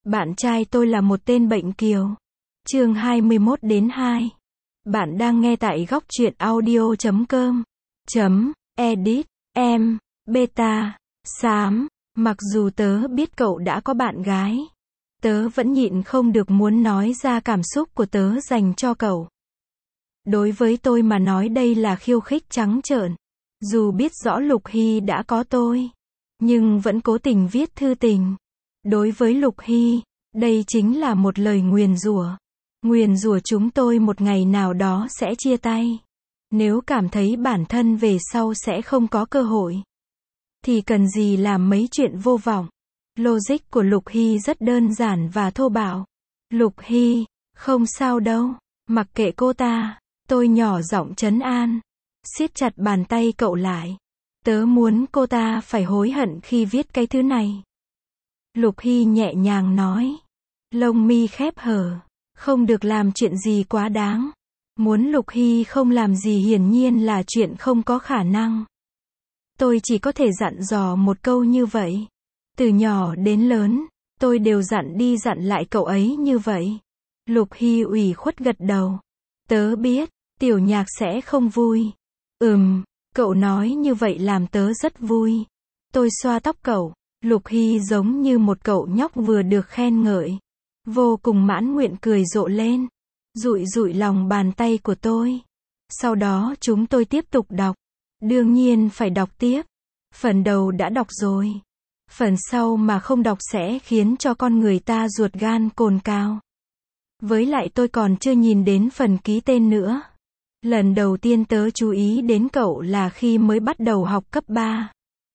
Bạn trai tôi là một tên bệnh kiều. Chương 21-2. Bạn đang nghe tại góc truyện audio.com. Edit. Em. Beta. Xám. Mặc dù tớ biết cậu đã có bạn gái, tớ vẫn nhịn không được muốn nói ra cảm xúc của tớ dành cho cậu. Đối với tôi mà nói đây là khiêu khích trắng trợn. Dù biết rõ Lục Hy đã có tôi, nhưng vẫn cố tình viết thư tình. Đối với Lục Hy, đây chính là một lời nguyền rủa. Nguyền rủa chúng tôi một ngày nào đó sẽ chia tay. Nếu cảm thấy bản thân về sau sẽ không có cơ hội, thì cần gì làm mấy chuyện vô vọng. Logic của Lục Hy rất đơn giản và thô bạo. Lục Hy, không sao đâu, mặc kệ cô ta. Tôi nhỏ giọng trấn an, siết chặt bàn tay cậu lại. Tớ muốn cô ta phải hối hận khi viết cái thứ này. Lục Hy nhẹ nhàng nói, lông mi khép hở, không được làm chuyện gì quá đáng. Muốn Lục Hy không làm gì hiển nhiên là chuyện không có khả năng. Tôi chỉ có thể dặn dò một câu như vậy. Từ nhỏ đến lớn, tôi đều dặn đi dặn lại cậu ấy như vậy. Lục Hy ủy khuất gật đầu. Tớ biết, Tiểu Nhạc sẽ không vui. Cậu nói như vậy làm tớ rất vui. Tôi xoa tóc cậu. Lục Hy giống như một cậu nhóc vừa được khen ngợi. Vô cùng mãn nguyện cười rộ lên. Dụi dụi lòng bàn tay của tôi. Sau đó chúng tôi tiếp tục đọc. Đương nhiên phải đọc tiếp. Phần đầu đã đọc rồi. Phần sau mà không đọc sẽ khiến cho con người ta ruột gan cồn cào. Với lại tôi còn chưa nhìn đến phần ký tên nữa. Lần đầu tiên tớ chú ý đến cậu là khi mới bắt đầu học cấp 3.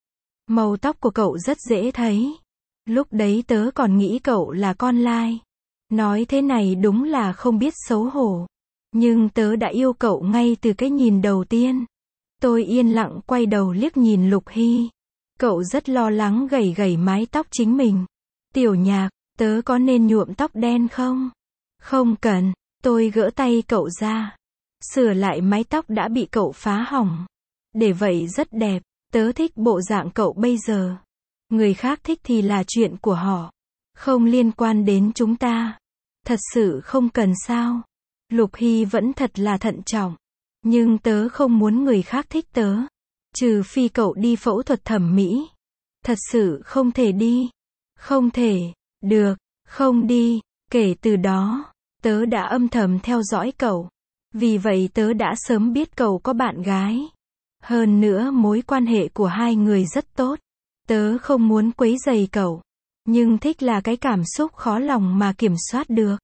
Màu tóc của cậu rất dễ thấy. Lúc đấy tớ còn nghĩ cậu là con lai. Nói thế này đúng là không biết xấu hổ. Nhưng tớ đã yêu cậu ngay từ cái nhìn đầu tiên. Tôi yên lặng quay đầu liếc nhìn Lục Hy. Cậu rất lo lắng gẩy gẩy mái tóc chính mình. Tiểu Nhạc, tớ có nên nhuộm tóc đen không? Không cần. Tôi gỡ tay cậu ra. Sửa lại mái tóc đã bị cậu phá hỏng. Để vậy rất đẹp. Tớ thích bộ dạng cậu bây giờ. Người khác thích thì là chuyện của họ. Không liên quan đến chúng ta. Thật sự không cần sao? Lục Hy vẫn thật là thận trọng. Nhưng tớ không muốn người khác thích tớ. Trừ phi cậu đi phẫu thuật thẩm mỹ. Thật sự không thể đi. Không thể. Được. Không đi. Kể từ đó, tớ đã âm thầm theo dõi cậu. Vì vậy tớ đã sớm biết cậu có bạn gái. Hơn nữa mối quan hệ của hai người rất tốt. Tớ không muốn quấy rầy cậu. Nhưng thích là cái cảm xúc khó lòng mà kiểm soát được.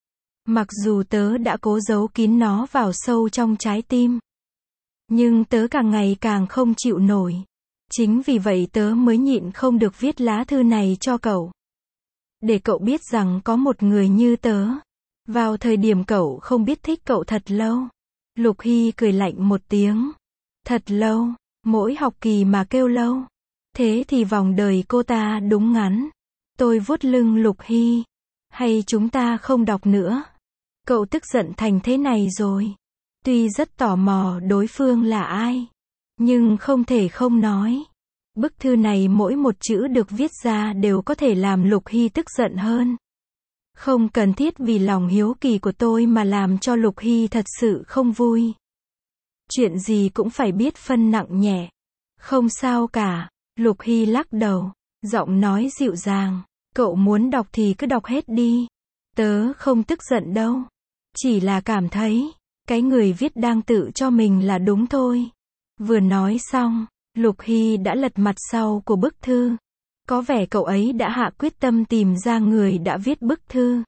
Mặc dù tớ đã cố giấu kín nó vào sâu trong trái tim. Nhưng tớ càng ngày càng không chịu nổi. Chính vì vậy tớ mới nhịn không được viết lá thư này cho cậu. Để cậu biết rằng có một người như tớ. Vào thời điểm cậu không biết thích cậu thật lâu. Lục Hy cười lạnh một tiếng. Thật lâu, mỗi học kỳ mà kêu lâu. Thế thì vòng đời cô ta đúng ngắn. Tôi vuốt lưng Lục Hy. Hay chúng ta không đọc nữa? Cậu tức giận thành thế này rồi. Tuy rất tò mò đối phương là ai, nhưng không thể không nói. Bức thư này mỗi một chữ được viết ra đều có thể làm Lục Hy tức giận hơn. Không cần thiết vì lòng hiếu kỳ của tôi mà làm cho Lục Hy thật sự không vui. Chuyện gì cũng phải biết phân nặng nhẹ. Không sao cả. Lục Hy lắc đầu, giọng nói dịu dàng. Cậu muốn đọc thì cứ đọc hết đi. Tớ không tức giận đâu. Chỉ là cảm thấy, cái người viết đang tự cho mình là đúng thôi. Vừa nói xong, Lục Hy đã lật mặt sau của bức thư. Có vẻ cậu ấy đã hạ quyết tâm tìm ra người đã viết bức thư.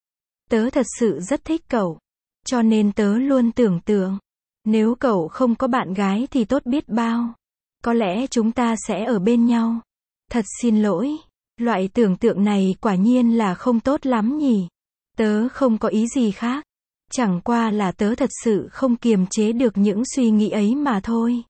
Tớ thật sự rất thích cậu. Cho nên tớ luôn tưởng tượng, nếu cậu không có bạn gái thì tốt biết bao. Có lẽ chúng ta sẽ ở bên nhau. Thật xin lỗi. Loại tưởng tượng này quả nhiên là không tốt lắm nhỉ. Tớ không có ý gì khác. Chẳng qua là tớ thật sự không kiềm chế được những suy nghĩ ấy mà thôi.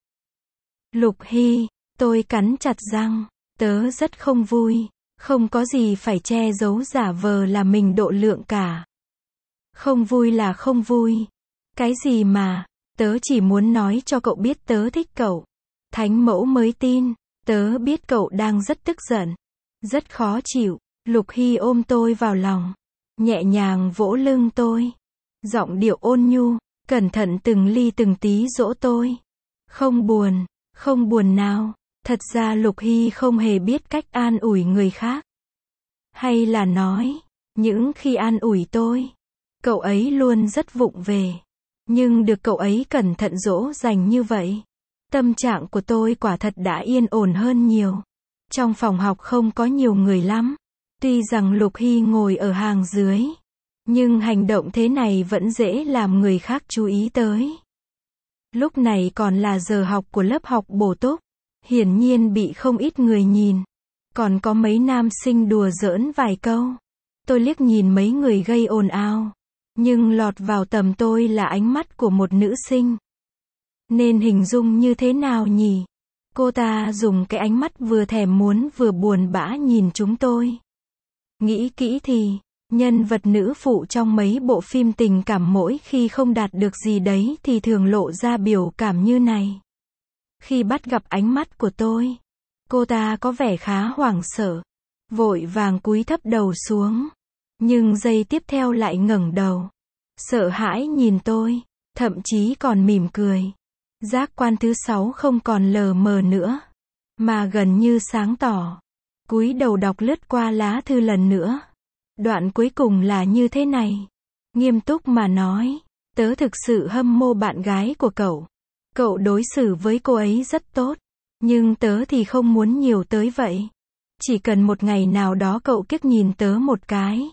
Lục Hy, tôi cắn chặt răng. Tớ rất không vui. Không có gì phải che giấu giả vờ là mình độ lượng cả. Không vui là không vui. Cái gì mà, tớ chỉ muốn nói cho cậu biết tớ thích cậu. Thánh mẫu mới tin. Tớ biết cậu đang rất tức giận. Rất khó chịu. Lục Hy ôm tôi vào lòng, nhẹ nhàng vỗ lưng tôi, giọng điệu ôn nhu, cẩn thận từng ly từng tí dỗ tôi. Không buồn nào. Thật ra Lục Hy không hề biết cách an ủi người khác. Hay là nói, những khi an ủi tôi, cậu ấy luôn rất vụng về. Nhưng được cậu ấy cẩn thận dỗ dành như vậy, tâm trạng của tôi quả thật đã yên ổn hơn nhiều. Trong phòng học không có nhiều người lắm. Tuy rằng Lục Hy ngồi ở hàng dưới, nhưng hành động thế này vẫn dễ làm người khác chú ý tới. Lúc này còn là giờ học của lớp học bổ túc, hiển nhiên bị không ít người nhìn. Còn có mấy nam sinh đùa giỡn vài câu. Tôi liếc nhìn mấy người gây ồn ào, nhưng lọt vào tầm tôi là ánh mắt của một nữ sinh. Nên hình dung như thế nào nhỉ? Cô ta dùng cái ánh mắt vừa thèm muốn vừa buồn bã nhìn chúng tôi. Nghĩ kỹ thì, nhân vật nữ phụ trong mấy bộ phim tình cảm mỗi khi không đạt được gì đấy thì thường lộ ra biểu cảm như này. Khi bắt gặp ánh mắt của tôi, cô ta có vẻ khá hoảng sợ, vội vàng cúi thấp đầu xuống, nhưng giây tiếp theo lại ngẩng đầu, sợ hãi nhìn tôi, thậm chí còn mỉm cười. Giác quan thứ 6 không còn lờ mờ nữa, mà gần như sáng tỏ. Cúi đầu đọc lướt qua lá thư lần nữa. Đoạn cuối cùng là như thế này. Nghiêm túc mà nói, tớ thực sự hâm mộ bạn gái của cậu. Cậu đối xử với cô ấy rất tốt, nhưng tớ thì không muốn nhiều tới vậy. Chỉ cần một ngày nào đó cậu kiếc nhìn tớ một cái,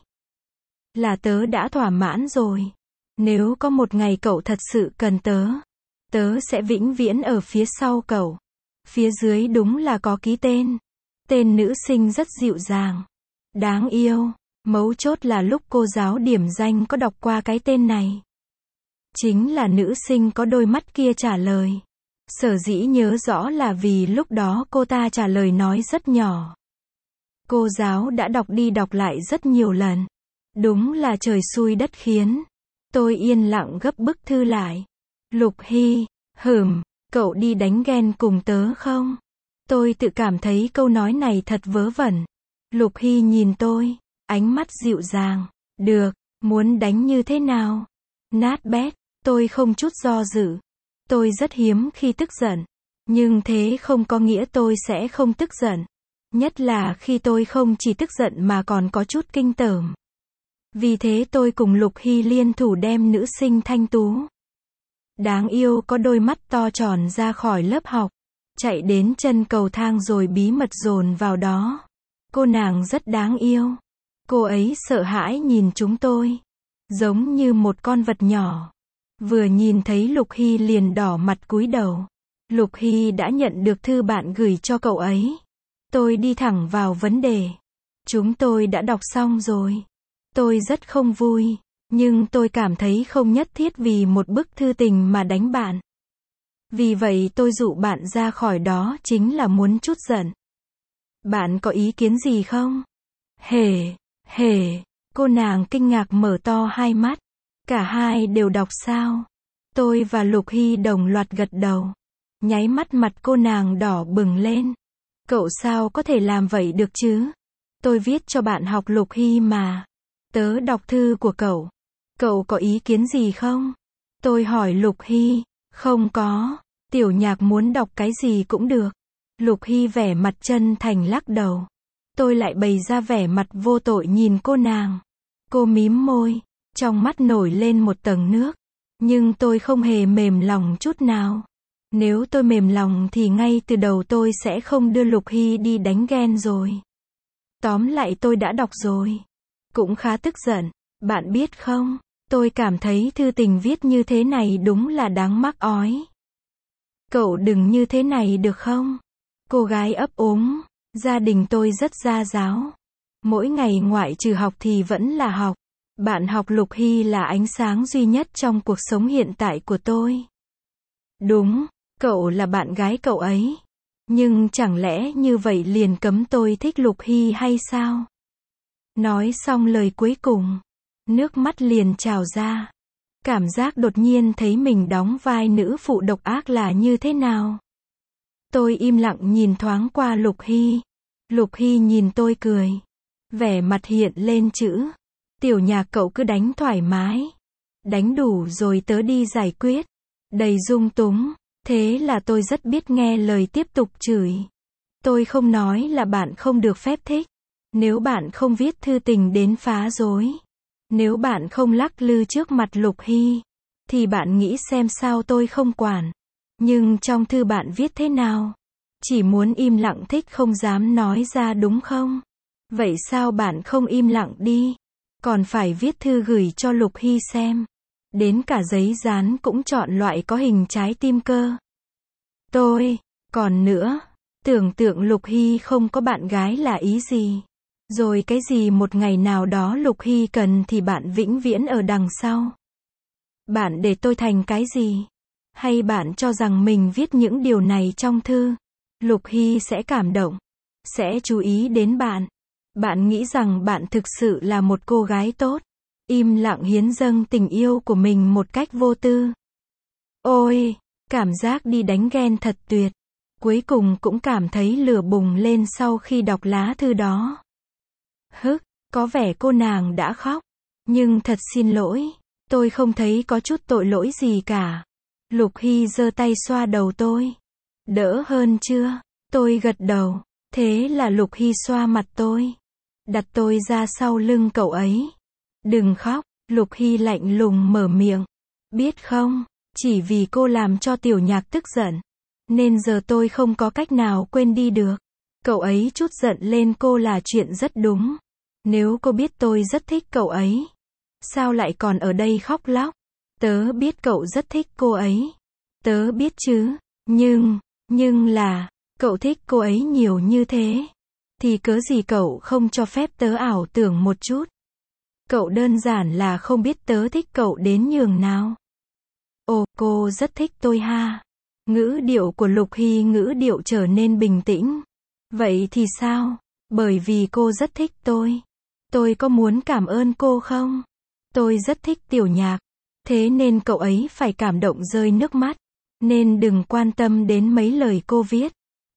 là tớ đã thỏa mãn rồi. Nếu có một ngày cậu thật sự cần tớ, tớ sẽ vĩnh viễn ở phía sau cậu. Phía dưới đúng là có ký tên. Tên nữ sinh rất dịu dàng, đáng yêu. Mấu chốt là lúc cô giáo điểm danh có đọc qua cái tên này. Chính là nữ sinh có đôi mắt kia trả lời. Sở dĩ nhớ rõ là vì lúc đó cô ta trả lời nói rất nhỏ. Cô giáo đã đọc đi đọc lại rất nhiều lần. Đúng là trời xui đất khiến. Tôi yên lặng gấp bức thư lại. Lục Hy, cậu đi đánh ghen cùng tớ không? Tôi tự cảm thấy câu nói này thật vớ vẩn. Lục Hy nhìn tôi, ánh mắt dịu dàng. Được, muốn đánh như thế nào? Nát bét, tôi không chút do dự. Tôi rất hiếm khi tức giận. Nhưng thế không có nghĩa tôi sẽ không tức giận. Nhất là khi tôi không chỉ tức giận mà còn có chút kinh tởm. Vì thế tôi cùng Lục Hy liên thủ đem nữ sinh thanh tú, đáng yêu có đôi mắt to tròn ra khỏi lớp học. Chạy đến chân cầu thang rồi bí mật dồn vào đó. Cô nàng rất đáng yêu. Cô ấy sợ hãi nhìn chúng tôi, giống như một con vật nhỏ. Vừa nhìn thấy Lục Hy liền đỏ mặt cúi đầu. Lục Hy đã nhận được thư bạn gửi cho cậu ấy. Tôi đi thẳng vào vấn đề. Chúng tôi đã đọc xong rồi. Tôi rất không vui, nhưng tôi cảm thấy không nhất thiết vì một bức thư tình mà đánh bạn. Vì vậy tôi dụ bạn ra khỏi đó chính là muốn trút giận. Bạn có ý kiến gì không? Cô nàng kinh ngạc mở to hai mắt. Cả hai đều đọc sao? Tôi và Lục Hy đồng loạt gật đầu. Nháy mắt mặt cô nàng đỏ bừng lên. Cậu sao có thể làm vậy được chứ? Tôi viết cho bạn học Lục Hy mà. Tớ đọc thư của cậu. Cậu có ý kiến gì không? Tôi hỏi Lục Hy. Không có. Tiểu Nhạc muốn đọc cái gì cũng được. Lục Hy vẻ mặt chân thành lắc đầu. Tôi lại bày ra vẻ mặt vô tội nhìn cô nàng. Cô mím môi, trong mắt nổi lên một tầng nước. Nhưng tôi không hề mềm lòng chút nào. Nếu tôi mềm lòng thì ngay từ đầu tôi sẽ không đưa Lục Hy đi đánh ghen rồi. Tóm lại tôi đã đọc rồi. Cũng khá tức giận. Bạn biết không, tôi cảm thấy thư tình viết như thế này đúng là đáng mắc ói. Cậu đừng như thế này được không? Cô gái ấp úng. Gia đình tôi rất gia giáo. Mỗi ngày ngoại trừ học thì vẫn là học. Bạn học Lục Hy là ánh sáng duy nhất trong cuộc sống hiện tại của tôi. Đúng, cậu là bạn gái cậu ấy. Nhưng chẳng lẽ như vậy liền cấm tôi thích Lục Hy hay sao? Nói xong lời cuối cùng, nước mắt liền trào ra. Cảm giác đột nhiên thấy mình đóng vai nữ phụ độc ác là như thế nào. Tôi im lặng nhìn thoáng qua Lục Hy. Lục Hy nhìn tôi cười. Vẻ mặt hiện lên chữ. Tiểu Nhạc cậu cứ đánh thoải mái. Đánh đủ rồi tớ đi giải quyết. Đầy dung túng. Thế là tôi rất biết nghe lời tiếp tục chửi. Tôi không nói là bạn không được phép thích. Nếu bạn không viết thư tình đến phá rối. Nếu bạn không lắc lư trước mặt Lục Hy. Thì bạn nghĩ xem sao tôi không quản. Nhưng trong thư bạn viết thế nào? Chỉ muốn im lặng thích không dám nói ra đúng không? Vậy sao bạn không im lặng đi? Còn phải viết thư gửi cho Lục Hy xem. Đến cả giấy dán cũng chọn loại có hình trái tim cơ. Còn nữa, tưởng tượng Lục Hy không có bạn gái là ý gì? Rồi cái gì một ngày nào đó Lục Hy cần thì bạn vĩnh viễn ở đằng sau? Bạn để tôi thành cái gì? Hay bạn cho rằng mình viết những điều này trong thư, Lục Hy sẽ cảm động, sẽ chú ý đến bạn? Bạn nghĩ rằng bạn thực sự là một cô gái tốt, im lặng hiến dâng tình yêu của mình một cách vô tư. Ôi, cảm giác đi đánh ghen thật tuyệt. Cuối cùng cũng cảm thấy lửa bùng lên sau khi đọc lá thư đó. Có vẻ cô nàng đã khóc. Nhưng thật xin lỗi, tôi không thấy có chút tội lỗi gì cả. Lục Hy giơ tay xoa đầu tôi. Đỡ hơn chưa? Tôi gật đầu. Thế là Lục Hy xoa mặt tôi. Đặt tôi ra sau lưng cậu ấy. Đừng khóc, Lục Hy lạnh lùng mở miệng. Biết không, chỉ vì cô làm cho Tiểu Nhạc tức giận, nên giờ tôi không có cách nào quên đi được. Cậu ấy trút giận lên cô là chuyện rất đúng. Nếu cô biết tôi rất thích cậu ấy, sao lại còn ở đây khóc lóc? Tớ biết cậu rất thích cô ấy. Tớ biết chứ, nhưng là, cậu thích cô ấy nhiều như thế. Thì cớ gì cậu không cho phép tớ ảo tưởng một chút? Cậu đơn giản là không biết tớ thích cậu đến nhường nào. Ồ, cô rất thích tôi ha. Ngữ điệu của Lục Hy ngữ điệu trở nên bình tĩnh. Vậy thì sao? Bởi vì cô rất thích tôi. Tôi có muốn cảm ơn cô không? Tôi rất thích Tiểu Nhạc. Thế nên cậu ấy phải cảm động rơi nước mắt. Nên đừng quan tâm đến mấy lời cô viết.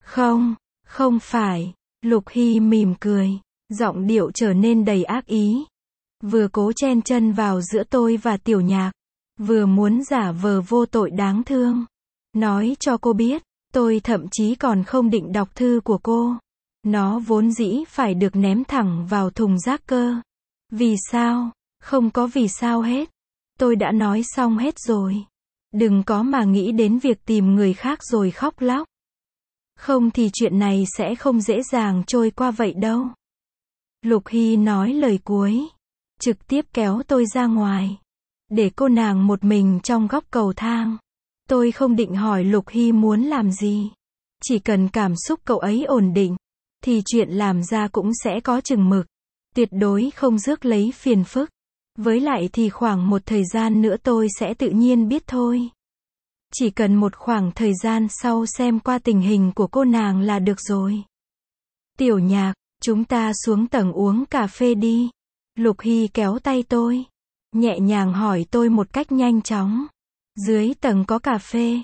Không phải. Lục Hy mỉm cười. Giọng điệu trở nên đầy ác ý. Vừa cố chen chân vào giữa tôi và Tiểu Nhạc. Vừa muốn giả vờ vô tội đáng thương. Nói cho cô biết, tôi thậm chí còn không định đọc thư của cô. Nó vốn dĩ phải được ném thẳng vào thùng rác cơ. Vì sao? Không có vì sao hết. Tôi đã nói xong hết rồi. Đừng có mà nghĩ đến việc tìm người khác rồi khóc lóc. Không thì chuyện này sẽ không dễ dàng trôi qua vậy đâu. Lục Hy nói lời cuối. Trực tiếp kéo tôi ra ngoài. Để cô nàng một mình trong góc cầu thang. Tôi không định hỏi Lục Hy muốn làm gì. Chỉ cần cảm xúc cậu ấy ổn định, thì chuyện làm ra cũng sẽ có chừng mực. Tuyệt đối không rước lấy phiền phức. Với lại thì khoảng một thời gian nữa tôi sẽ tự nhiên biết thôi. Chỉ cần một khoảng thời gian sau xem qua tình hình của cô nàng là được rồi. Tiểu Nhạc, chúng ta xuống tầng uống cà phê đi. Lục Hy kéo tay tôi. Nhẹ nhàng hỏi tôi một cách nhanh chóng. Dưới tầng có cà phê.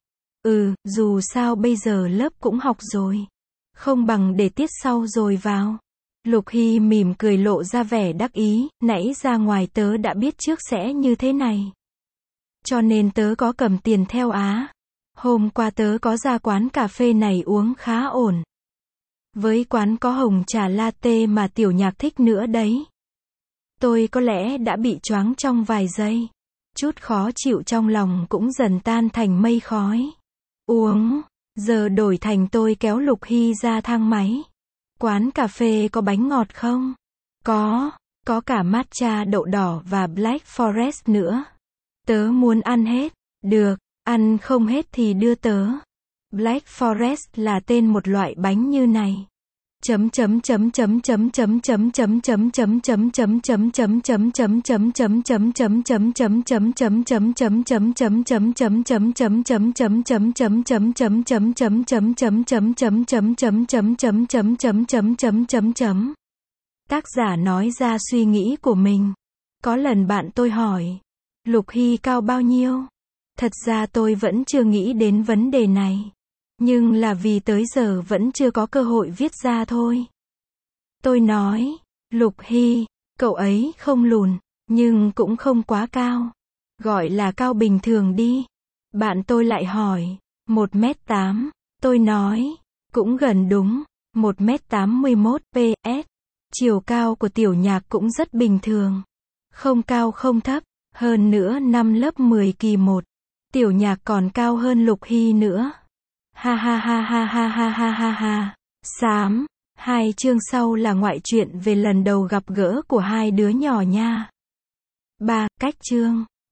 Dù sao bây giờ lớp cũng học rồi. Không bằng để tiết sau rồi vào. Lục Hy mỉm cười lộ ra vẻ đắc ý. Nãy ra ngoài tớ đã biết trước sẽ như thế này. Cho nên tớ có cầm tiền theo á. Hôm qua tớ có ra quán cà phê này uống khá ổn. Với quán có hồng trà latte mà Tiểu Nhạc thích nữa đấy. Tôi có lẽ đã bị choáng trong vài giây. Chút khó chịu trong lòng cũng dần tan thành mây khói. Uống. Giờ đổi thành tôi kéo Lục Hy ra thang máy. Quán cà phê có bánh ngọt không? Có cả matcha đậu đỏ và Black Forest nữa. Tớ muốn ăn hết. Được, ăn không hết thì đưa tớ. Black Forest là tên một loại bánh như này. Tác giả nói ra suy nghĩ của mình. Có lần bạn tôi hỏi, Lục Hy cao bao nhiêu? Thật ra tôi vẫn chưa nghĩ đến vấn đề này. Nhưng là vì tới giờ vẫn chưa có cơ hội viết ra thôi. Tôi nói, Lục Hy, cậu ấy không lùn, nhưng cũng không quá cao. Gọi là cao bình thường đi. Bạn tôi lại hỏi, 1m8. Tôi nói, cũng gần đúng, 1m81 PS. Chiều cao của Tiểu Nhạc cũng rất bình thường. Không cao không thấp, hơn nữa năm lớp 10 kỳ 1. Tiểu Nhạc còn cao hơn Lục Hy nữa. Ha ha ha ha ha ha ha ha ha. Xám, 2 chương sau là ngoại truyện về lần đầu gặp gỡ của hai đứa nhỏ nha. 3. Cách chương